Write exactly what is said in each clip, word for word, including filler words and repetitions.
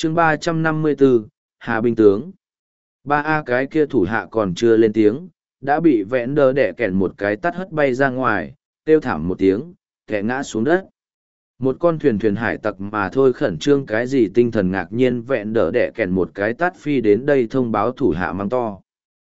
chương ba trăm năm mươi bốn, Hà Binh Tướng. Ba A cái kia thủ hạ còn chưa lên tiếng, đã bị vẽn đờ đẻ kèn một cái tắt hất bay ra ngoài, kêu thảm một tiếng, kẻ ngã xuống đất. Một con thuyền thuyền hải tặc mà thôi, khẩn trương cái gì tinh thần ngạc nhiên, vẹn đỡ đẻ kèn một cái tát phi đến đây thông báo thủ hạ mang to.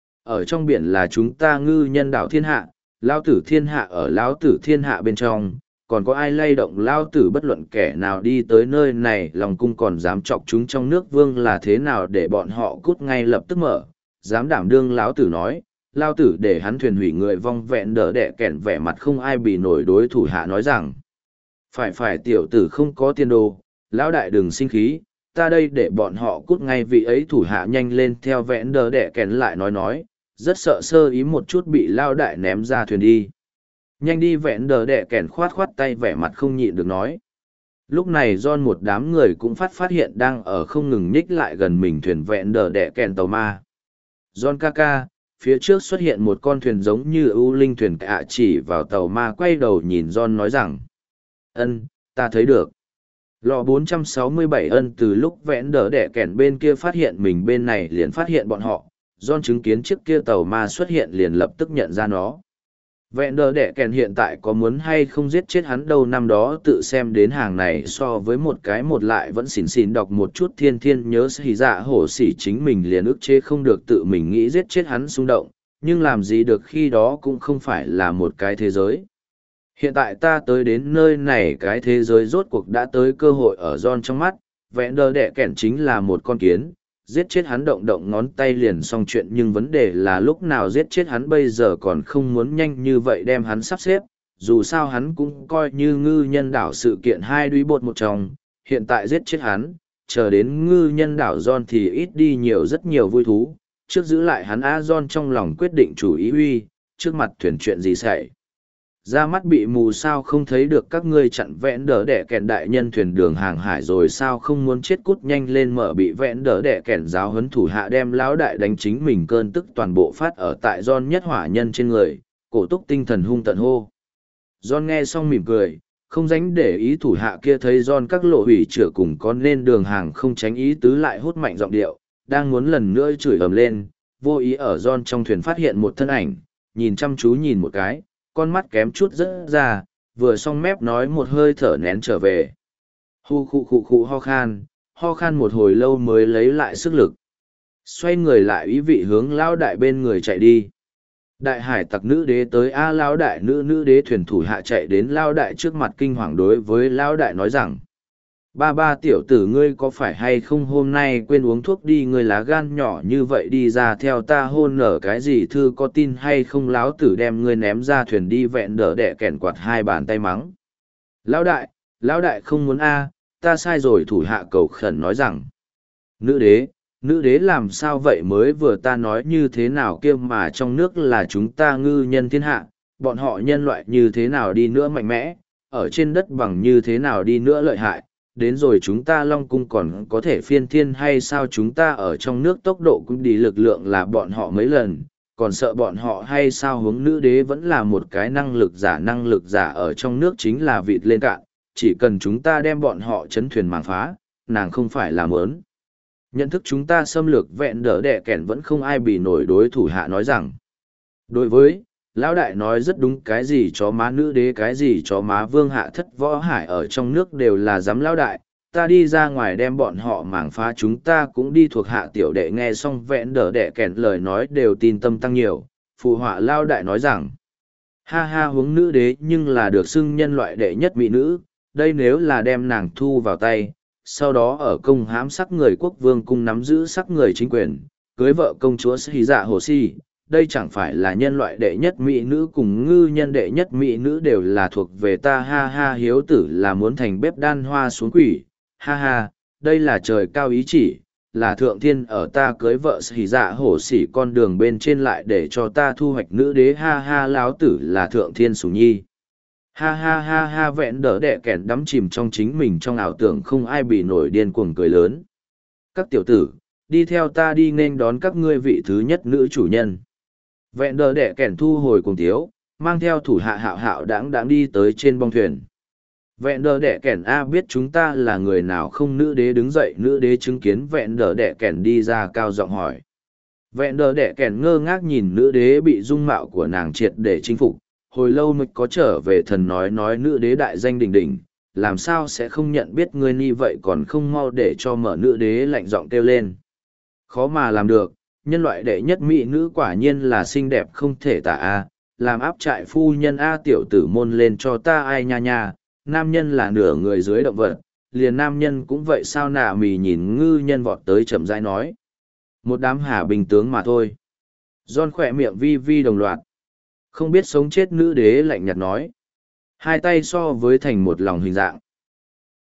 Ở trong biển là chúng ta ngư nhân đảo thiên hạ, lao tử thiên hạ ở lao tử thiên hạ bên trong, còn có ai lay động lao tử bất luận kẻ nào đi tới nơi này, lòng cung còn dám chọc chúng trong nước vương là thế nào để bọn họ cút ngay lập tức mở, dám đảm đương lão tử nói, lao tử để hắn thuyền hủy người vong. Vẹn đỡ đẻ kèn vẻ mặt không ai bị nổi đối thủ hạ nói rằng, phải phải tiểu tử không có tiền đồ, lão đại đừng sinh khí, ta đây để bọn họ cút ngay. Vị ấy thủ hạ nhanh lên theo vẽn đờ đẻ kén lại nói nói, rất sợ sơ ý một chút bị lao đại ném ra thuyền đi. Nhanh đi, vẽn đờ đẻ kén khoát khoát tay vẻ mặt không nhịn được nói. Lúc này John một đám người cũng phát phát hiện đang ở không ngừng nhích lại gần mình thuyền vẽn đờ đẻ kén tàu ma. John ca ca, phía trước xuất hiện một con thuyền giống như ưu linh thuyền cả, chỉ vào tàu ma quay đầu nhìn John nói rằng, ân, ta thấy được. Lò bốn trăm sáu mươi bảy ân từ lúc vẽn đỡ đẻ kẻn bên kia phát hiện mình bên này liền phát hiện bọn họ, John chứng kiến chiếc kia tàu ma xuất hiện liền lập tức nhận ra nó. Vẽn đỡ đẻ kẻn hiện tại có muốn hay không giết chết hắn đâu, năm đó tự xem đến hàng này so với một cái một lại vẫn xỉn xỉn đọc một chút thiên thiên nhớ xì dạ hổ xỉ chính mình liền ức chế không được tự mình nghĩ giết chết hắn xung động, nhưng làm gì được khi đó cũng không phải là một cái thế giới. Hiện tại ta tới đến nơi này, cái thế giới rốt cuộc đã tới cơ hội ở John trong mắt, vẽn đờ đẻ kẻn chính là một con kiến, giết chết hắn động động ngón tay liền xong chuyện, nhưng vấn đề là lúc nào giết chết hắn bây giờ còn không muốn nhanh như vậy đem hắn sắp xếp, dù sao hắn cũng coi như ngư nhân đảo sự kiện hai đuý bột một trong, hiện tại giết chết hắn, chờ đến ngư nhân đảo John thì ít đi nhiều rất nhiều vui thú, trước giữ lại hắn á. John trong lòng quyết định chủ ý uy, trước mặt thuyền chuyện gì xảy ra mắt bị mù sao không thấy được các ngươi chặn vẽn đỡ đẻ kèn đại nhân thuyền đường hàng hải rồi sao không muốn chết, cút nhanh lên mở. Bị vẽn đỡ đẻ kèn giáo huấn thủ hạ đem lão đại đánh chính mình cơn tức toàn bộ phát ở tại John nhất hỏa nhân trên người, cổ túc tinh thần hung tận hô. John nghe xong mỉm cười, không dánh để ý thủ hạ kia thấy John các lộ hủy chữa cùng con lên đường hàng không tránh ý tứ lại hút mạnh giọng điệu, đang muốn lần nữa chửi ầm lên, vô ý ở John trong thuyền phát hiện một thân ảnh, nhìn chăm chú nhìn một cái, con mắt kém chút rớt ra, vừa xong mép nói một hơi thở nén trở về. Hu khụ khụ khụ ho khan, ho khan một hồi lâu mới lấy lại sức lực. Xoay người lại ý vị hướng lao đại bên người chạy đi. Đại hải tặc nữ đế tới a. Lao đại nữ nữ đế thuyền thủ hạ chạy đến lao đại trước mặt kinh hoàng đối với lao đại nói rằng, ba ba tiểu tử ngươi có phải hay không hôm nay quên uống thuốc đi, ngươi lá gan nhỏ như vậy đi ra theo ta hôn nở cái gì, thư có tin hay không láo tử đem ngươi ném ra thuyền đi. Vẹn đỡ đẻ kẻn quạt hai bàn tay mắng. Lão đại, lão đại không muốn a, ta sai rồi, thủ hạ cầu khẩn nói rằng. Nữ đế, nữ đế làm sao vậy, mới vừa ta nói như thế nào kia mà trong nước là chúng ta ngư nhân thiên hạ, bọn họ nhân loại như thế nào đi nữa mạnh mẽ, ở trên đất bằng như thế nào đi nữa lợi hại. Đến rồi chúng ta Long Cung còn có thể phiên thiên hay sao, chúng ta ở trong nước tốc độ cũng đi lực lượng là bọn họ mấy lần, còn sợ bọn họ hay sao. Hướng nữ đế vẫn là một cái năng lực giả, năng lực giả ở trong nước chính là vịt lên cạn, chỉ cần chúng ta đem bọn họ chấn thuyền màng phá, nàng không phải là mớn. Nhận thức chúng ta xâm lược vẹn đỡ đẻ kẻn vẫn không ai bị nổi đối thủ hạ nói rằng. Đối với, lão đại nói rất đúng, cái gì chó má nữ đế cái gì chó má vương hạ thất võ hải ở trong nước đều là giám lão đại, ta đi ra ngoài đem bọn họ mảng phá chúng ta cũng đi thuộc hạ tiểu đệ. Nghe xong vẹn đỡ đẻ kẻn lời nói đều tin tâm tăng nhiều, phụ họa lao đại nói rằng, ha ha huống nữ đế nhưng là được xưng nhân loại đệ nhất mỹ nữ, đây nếu là đem nàng thu vào tay, sau đó ở công hãm sắc người quốc vương cung nắm giữ sắc người chính quyền, cưới vợ công chúa Sĩ Dạ Hồ Si, đây chẳng phải là nhân loại đệ nhất mỹ nữ cùng ngư nhân đệ nhất mỹ nữ đều là thuộc về ta. Ha ha, hiếu tử là muốn thành bếp đan hoa xuống quỷ, ha ha, đây là trời cao ý chỉ, là thượng thiên ở ta cưới vợ Sĩ Dạ Hổ Sĩ con đường bên trên lại để cho ta thu hoạch nữ đế. Ha ha, láo tử là thượng thiên sủng nhi. Ha ha ha ha, vẹn đỡ đẻ kẻn đắm chìm trong chính mình trong ảo tưởng không ai bị nổi điên cuồng cười lớn. Các tiểu tử, đi theo ta đi nên đón các ngươi vị thứ nhất nữ chủ nhân. Vẹn đỡ đẻ kẻn thu hồi cùng tiếu, mang theo thủ hạ hạo hạo đáng đáng đi tới trên bong thuyền. Vẹn đờ đẻ kẻn A biết chúng ta là người nào không? Nữ đế đứng dậy, nữ đế chứng kiến vẹn đờ đẻ kẻn đi ra cao giọng hỏi. Vẹn đờ đẻ kẻn ngơ ngác nhìn nữ đế bị dung mạo của nàng triệt để chinh phục, hồi lâu mới có trở về thần nói nói nữ đế đại danh đỉnh đỉnh, làm sao sẽ không nhận biết ngươi như vậy còn không mau để cho mở. Nữ đế lạnh giọng kêu lên. Khó mà làm được, nhân loại đệ nhất mỹ nữ quả nhiên là xinh đẹp không thể tả a, làm áp trại phu nhân a. Tiểu tử môn lên cho ta ai nha nha, nam nhân là nửa người dưới động vật, liền nam nhân cũng vậy sao? Nà mì nhìn ngư nhân vọt tới chậm rãi nói. Một đám hà bình tướng mà thôi. John khỏe miệng vi vi đồng loạt. Không biết sống chết. Nữ đế lạnh nhạt nói. Hai tay so với thành một lòng hình dạng.